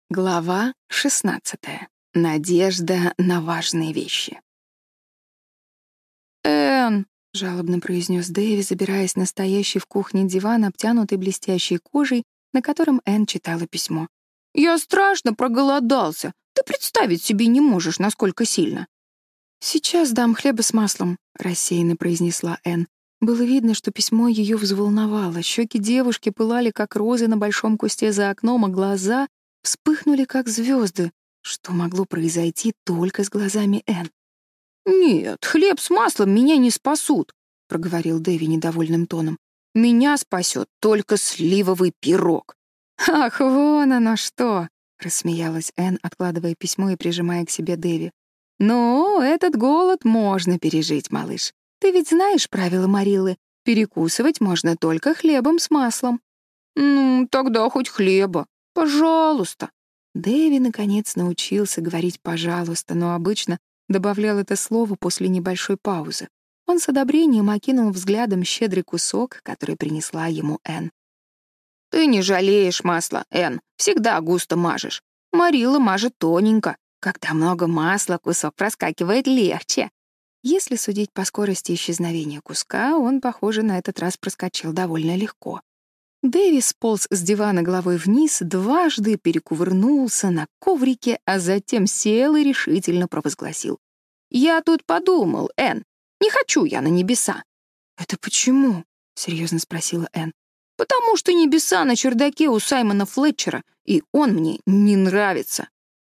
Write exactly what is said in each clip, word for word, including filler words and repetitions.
Глава шестнадцатая. Надежда на важные вещи. «Энн!» — жалобно произнес Дэви, забираясь на стоящий в кухне диван, обтянутый блестящей кожей, на котором Энн читала письмо. «Я страшно проголодался. Ты представить себе не можешь, насколько сильно». «Сейчас дам хлеба с маслом», — рассеянно произнесла Энн. Было видно, что письмо ее взволновало. Щеки девушки пылали, как розы на большом кусте за окном, а глаза вспыхнули, как звезды, что могло произойти только с глазами Энн. «Нет, хлеб с маслом меня не спасут», — проговорил Дэви недовольным тоном. «Меня спасет только сливовый пирог». «Ах, вон оно что!» — рассмеялась Энн, откладывая письмо и прижимая к себе Дэви. «Ну, этот голод можно пережить, малыш. Ты ведь знаешь правила Мариллы? Перекусывать можно только хлебом с маслом». «Ну, тогда хоть хлеба. Пожалуйста». Дэви, наконец, научился говорить «пожалуйста», но обычно добавлял это слово после небольшой паузы. Он с одобрением окинул взглядом щедрый кусок, который принесла ему Энн. «Ты не жалеешь масла, Энн. Всегда густо мажешь. Марилла мажет тоненько. Когда много масла, кусок проскакивает легче». Если судить по скорости исчезновения куска, он, похоже, на этот раз проскочил довольно легко. Дэви сполз с дивана головой вниз, дважды перекувырнулся на коврике, а затем сел и решительно провозгласил. «Я тут подумал, Энн, не хочу я на небеса». «Это почему?» — серьезно спросила Энн. «Потому что небеса на чердаке у Саймона Флетчера, и он мне не нравится».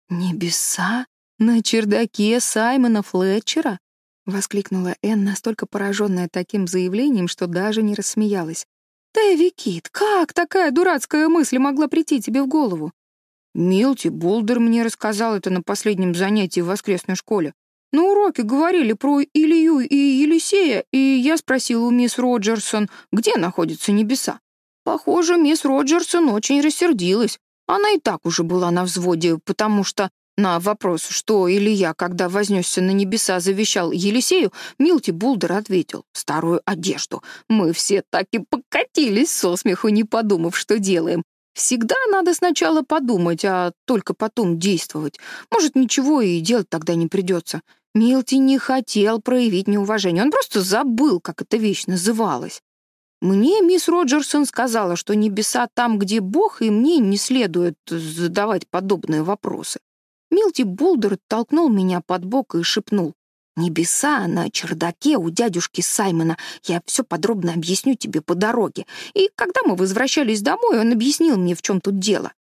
«Небеса? На чердаке Саймона Флетчера?» — воскликнула Энн, настолько пораженная таким заявлением, что даже не рассмеялась. «Дэви Кит, как такая дурацкая мысль могла прийти тебе в голову?» «Милти Булдер мне рассказал это на последнем занятии в воскресной школе. На уроке говорили про Илью и Елисея, и я спросила у мисс Роджерсон, где находятся небеса. Похоже, мисс Роджерсон очень рассердилась. Она и так уже была на взводе, потому что на вопрос, что Илья, когда вознесся на небеса, завещал Елисею, Милти Булдер ответил: «Старую одежду». Мы все так и покатились со смеху, не подумав, что делаем. Всегда надо сначала подумать, а только потом действовать. Может, ничего и делать тогда не придется. Милти не хотел проявить неуважение, он просто забыл, как эта вещь называлась. Мне мисс Роджерсон сказала, что небеса там, где Бог, и мне не следует задавать подобные вопросы. Милти Булдер толкнул меня под бок и шепнул: «Небеса на чердаке у дядюшки Саймона. Я все подробно объясню тебе по дороге». И когда мы возвращались домой, он объяснил мне, в чем тут дело.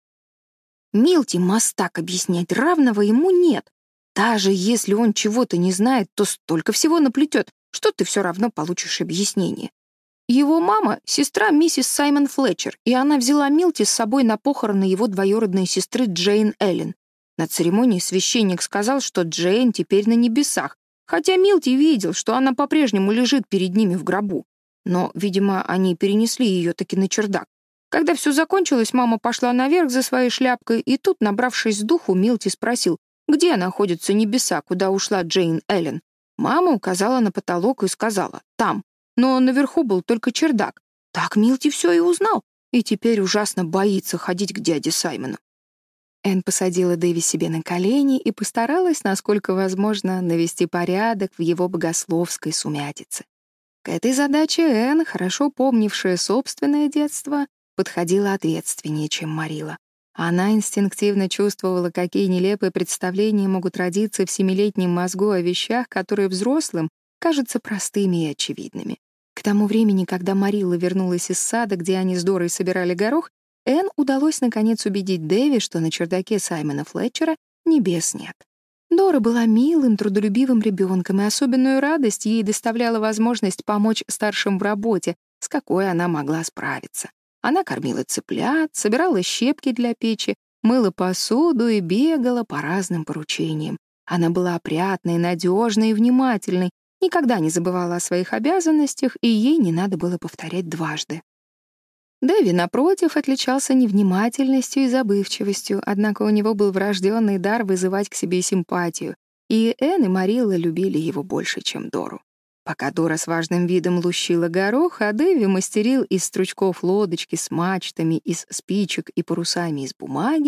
Милти мастак, объяснять равного ему нет. Даже если он чего-то не знает, то столько всего наплетет, что ты все равно получишь объяснение. Его мама — сестра миссис Саймон Флетчер, и она взяла Милти с собой на похороны его двоюродной сестры Джейн Эллен. На церемонии священник сказал, что Джейн теперь на небесах, хотя Милти видел, что она по-прежнему лежит перед ними в гробу. Но, видимо, они перенесли ее таки на чердак. Когда все закончилось, мама пошла наверх за своей шляпкой, и тут, набравшись духу, Милти спросил, где находятся небеса, куда ушла Джейн Эллен. Мама указала на потолок и сказала: «Там». Но наверху был только чердак. Так Милти все и узнал, и теперь ужасно боится ходить к дяде Саймону. Энн посадила Дэви себе на колени и постаралась, насколько возможно, навести порядок в его богословской сумятице. К этой задаче Энн, хорошо помнившая собственное детство, подходила ответственнее, чем Марилла. Она инстинктивно чувствовала, какие нелепые представления могут родиться в семилетнем мозгу о вещах, которые взрослым кажутся простыми и очевидными. К тому времени, когда Марилла вернулась из сада, где они с Дорой собирали горох, Энн удалось наконец убедить Дэви, что на чердаке Саймона Флетчера небес нет. Дора была милым, трудолюбивым ребенком, и особенную радость ей доставляла возможность помочь старшим в работе, с какой она могла справиться. Она кормила цыплят, собирала щепки для печи, мыла посуду и бегала по разным поручениям. Она была опрятной, надежной и внимательной, никогда не забывала о своих обязанностях, и ей не надо было повторять дважды. Дэви, напротив, отличался невнимательностью и забывчивостью, однако у него был врожденный дар вызывать к себе симпатию, и Энн и Марилла любили его больше, чем Дору. Пока Дора с важным видом лущила горох, а Дэви мастерил из стручков лодочки с мачтами, из спичек и парусами из бумаги,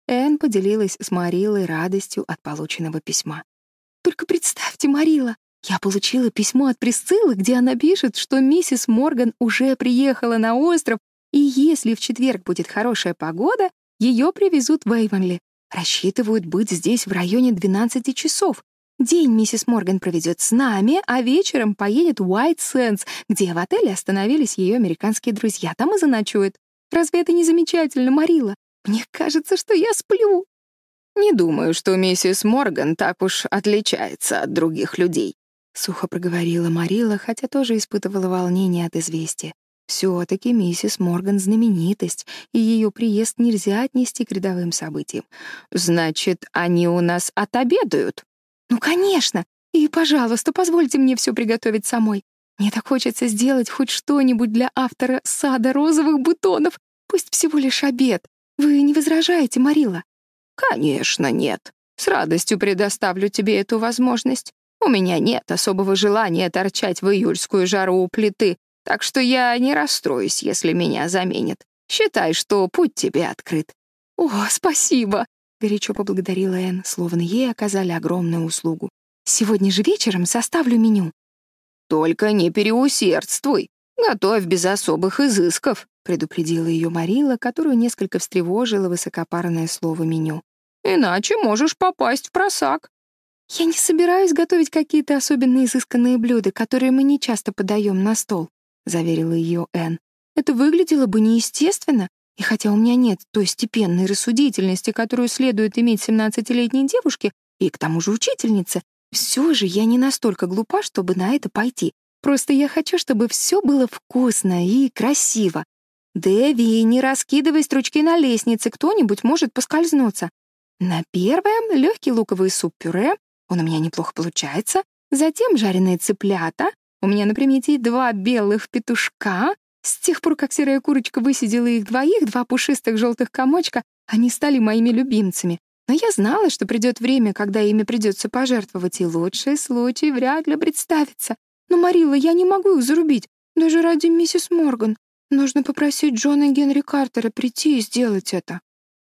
Энн поделилась с Марилой радостью от полученного письма. «Только представьте, Марила, я получила письмо от Присциллы, где она пишет, что миссис Морган уже приехала на остров, и если в четверг будет хорошая погода, ее привезут в Эйвонли. Рассчитывают быть здесь в районе двенадцати часов. День миссис Морган проведет с нами, а вечером поедет в Уайт Сэндс, где в отеле остановились ее американские друзья. Там и заночует. Разве это не замечательно, Марила? Мне кажется, что я сплю». «Не думаю, что миссис Морган так уж отличается от других людей», — сухо проговорила Марила, хотя тоже испытывала волнение от известия. Все-таки миссис Морган — знаменитость, и ее приезд нельзя отнести к рядовым событиям. «Значит, они у нас отобедают?» «Ну, конечно! И, пожалуйста, позвольте мне все приготовить самой. Мне так хочется сделать хоть что-нибудь для автора «Сада розовых бутонов». Пусть всего лишь обед. Вы не возражаете, Марила?» «Конечно, нет. С радостью предоставлю тебе эту возможность. У меня нет особого желания торчать в июльскую жару у плиты, так что я не расстроюсь, если меня заменят. Считай, что путь тебе открыт». «О, спасибо!» — горячо поблагодарила Энн, словно ей оказали огромную услугу. «Сегодня же вечером составлю меню». «Только не переусердствуй. Готовь без особых изысков», — предупредила ее Марила, которую несколько встревожило высокопарное слово «меню». «Иначе можешь попасть в просак». «Я не собираюсь готовить какие-то особенно изысканные блюда, которые мы не часто подаем на стол», — заверила ее Энн. «Это выглядело бы неестественно, и хотя у меня нет той степенной рассудительности, которую следует иметь семнадцатилетней девушке, и к тому же учительнице, все же я не настолько глупа, чтобы на это пойти. Просто я хочу, чтобы все было вкусно и красиво. Дэви, не раскидывай стручки на лестнице, кто-нибудь может поскользнуться. На первое — легкий луковый суп-пюре, он у меня неплохо получается. Затем жареные цыплята. У меня на примете два белых петушка. С тех пор, как серая курочка высидела их двоих, два пушистых желтых комочка, они стали моими любимцами. Но я знала, что придет время, когда ими придется пожертвовать, и лучший случай вряд ли представится. Но, Марилла, я не могу их зарубить, даже ради миссис Морган. Нужно попросить Джона Генри Картера прийти и сделать это».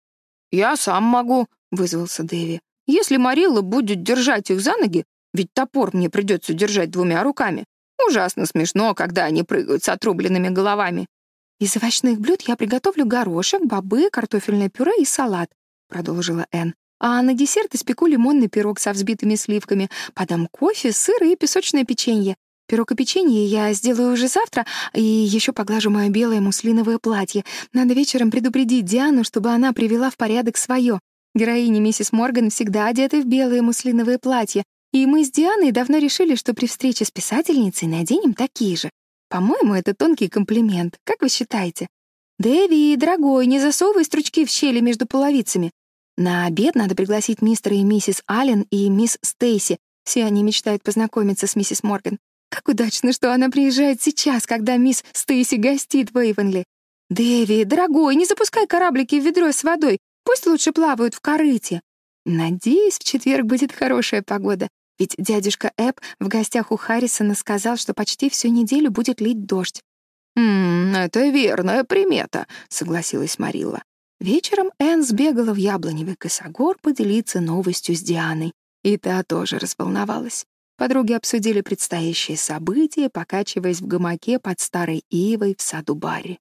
«Я сам могу», — вызвался Дэви. «Если Марилла будет держать их за ноги, ведь топор мне придется держать двумя руками. Ужасно смешно, когда они прыгают с отрубленными головами». «Из овощных блюд я приготовлю горошек, бобы, картофельное пюре и салат», — продолжила Энн. «А на десерт испеку лимонный пирог со взбитыми сливками, подам кофе, сыр и песочное печенье. Пирог и печенье я сделаю уже завтра, и еще поглажу мое белое муслиновое платье. Надо вечером предупредить Диану, чтобы она привела в порядок свое. Героини миссис Морган всегда одеты в белые муслиновые платья, и мы с Дианой давно решили, что при встрече с писательницей наденем такие же. По-моему, это тонкий комплимент. Как вы считаете? Дэви, дорогой, не засовывай стручки в щели между половицами. На обед надо пригласить мистера и миссис Аллен и мисс Стейси. Все они мечтают познакомиться с миссис Морган. Как удачно, что она приезжает сейчас, когда мисс Стейси гостит в Эйвонли. Дэви, дорогой, не запускай кораблики в ведро с водой. Пусть лучше плавают в корыте. Надеюсь, в четверг будет хорошая погода, ведь дядюшка Эб в гостях у Харрисона сказал, что почти всю неделю будет лить дождь. «Ммм, это верная примета», — согласилась Марилла. Вечером Энн сбегала в яблоневый косогор поделиться новостью с Дианой, и та тоже разволновалась. Подруги обсудили предстоящие события, покачиваясь в гамаке под старой ивой в саду Барри.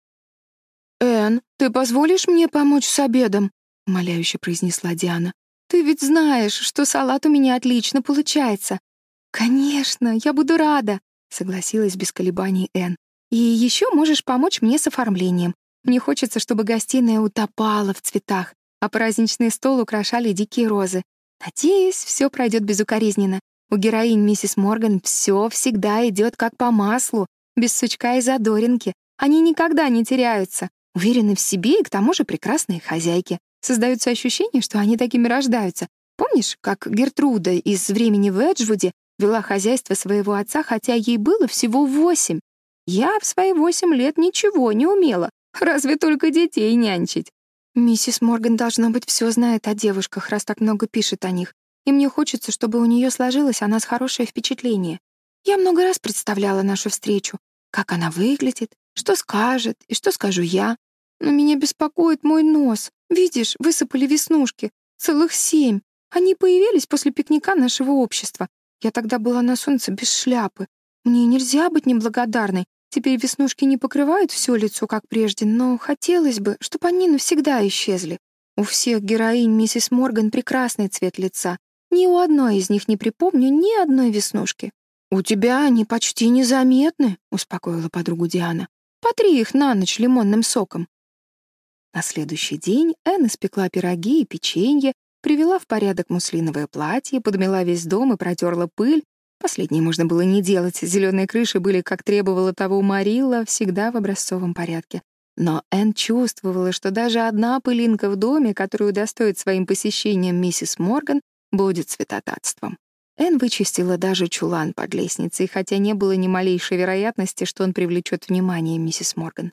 «Энн, ты позволишь мне помочь с обедом?» — умоляюще произнесла Диана. «Ты ведь знаешь, что салат у меня отлично получается». «Конечно, я буду рада», — согласилась без колебаний Энн. «И еще можешь помочь мне с оформлением. Мне хочется, чтобы гостиная утопала в цветах, а праздничный стол украшали дикие розы. Надеюсь, все пройдет безукоризненно. У героинь миссис Морган все всегда идет как по маслу, без сучка и задоринки. Они никогда не теряются, уверены в себе и к тому же прекрасные хозяйки. Создается ощущение, что они такими рождаются. Помнишь, как Гертруда из «Времени в Эджвуде» вела хозяйство своего отца, хотя ей было всего восемь? Я в свои восемь лет ничего не умела, разве только детей нянчить. Миссис Морган, должно быть, все знает о девушках, раз так много пишет о них, и мне хочется, чтобы у нее сложилось о нас хорошее впечатление. Я много раз представляла нашу встречу, как она выглядит, что скажет и что скажу я. Но меня беспокоит мой нос. Видишь, высыпали веснушки. Целых семь. Они появились после пикника нашего общества. Я тогда была на солнце без шляпы. Мне нельзя быть неблагодарной. Теперь веснушки не покрывают все лицо, как прежде, но хотелось бы, чтобы они навсегда исчезли. У всех героинь миссис Морган прекрасный цвет лица. Ни у одной из них не припомню ни одной веснушки. «У тебя они почти незаметны», — успокоила подругу Диана. «Потри их на ночь лимонным соком». На следующий день Энн испекла пироги и печенье, привела в порядок муслиновое платье, подмела весь дом и протерла пыль. Последнее можно было не делать, зеленые крыши были, как требовала того Марилла, всегда в образцовом порядке. Но Энн чувствовала, что даже одна пылинка в доме, которую удостоит своим посещением миссис Морган, будет святотатством. Энн вычистила даже чулан под лестницей, хотя не было ни малейшей вероятности, что он привлечет внимание миссис Морган.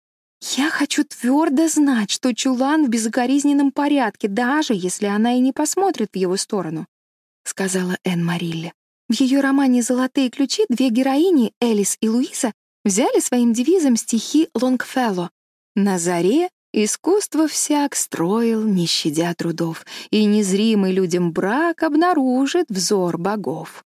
«Я хочу твердо знать, что чулан в безукоризненном порядке, даже если она и не посмотрит в его сторону», — сказала Энн Марилле. В ее романе «Золотые ключи» две героини, Элис и Луиза, взяли своим девизом стихи Лонгфелло. «На заре искусство всяк строил, не щадя трудов, и незримый людям брак обнаружит взор богов».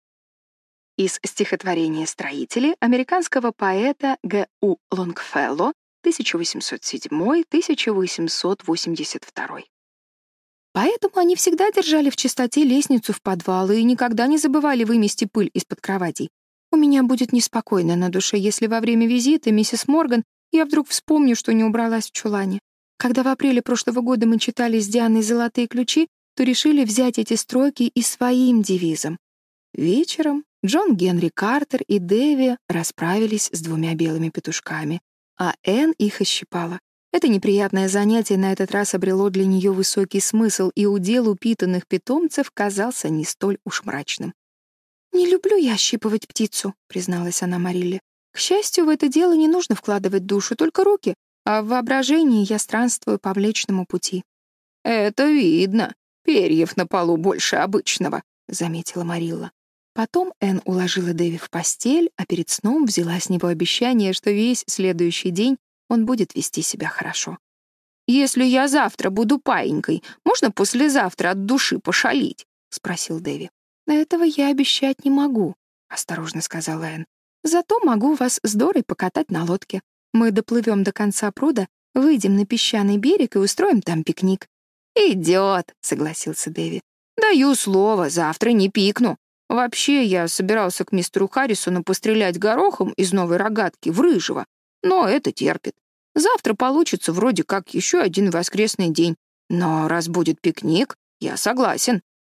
Из стихотворения «Строители» американского поэта Г У Лонгфелло тысяча восемьсот седьмой — тысяча восемьсот восемьдесят второй. Поэтому они всегда держали в чистоте лестницу в подвал и никогда не забывали вымести пыль из-под кроватей. У меня будет неспокойно на душе, если во время визита миссис Морган я вдруг вспомню, что не убралась в чулане. Когда в апреле прошлого года мы читали с Дианой «Золотые ключи», то решили взять эти строки и своим девизом. Вечером Джон Генри Картер и Дэви расправились с двумя белыми петушками, а Энн их ощипала. Это неприятное занятие на этот раз обрело для нее высокий смысл, и удел упитанных питомцев казался не столь уж мрачным. «Не люблю я ощипывать птицу», — призналась она Марилле. «К счастью, в это дело не нужно вкладывать душу, только руки, а в воображении я странствую по Млечному пути». «Это видно. Перьев на полу больше обычного», — заметила Марилла. Потом Энн уложила Дэви в постель, а перед сном взяла с него обещание, что весь следующий день он будет вести себя хорошо. «Если я завтра буду паинькой, можно послезавтра от души пошалить?» — спросил Дэви. «Этого я обещать не могу», — осторожно сказала Энн. «Зато могу вас с Дорой покатать на лодке. Мы доплывем до конца пруда, выйдем на песчаный берег и устроим там пикник». «Идет», — согласился Дэви. «Даю слово, завтра не пикну. Вообще, я собирался к мистеру Харрисону пострелять горохом из новой рогатки в рыжего, но это терпит. Завтра получится вроде как еще один воскресный день. Но раз будет пикник, я согласен».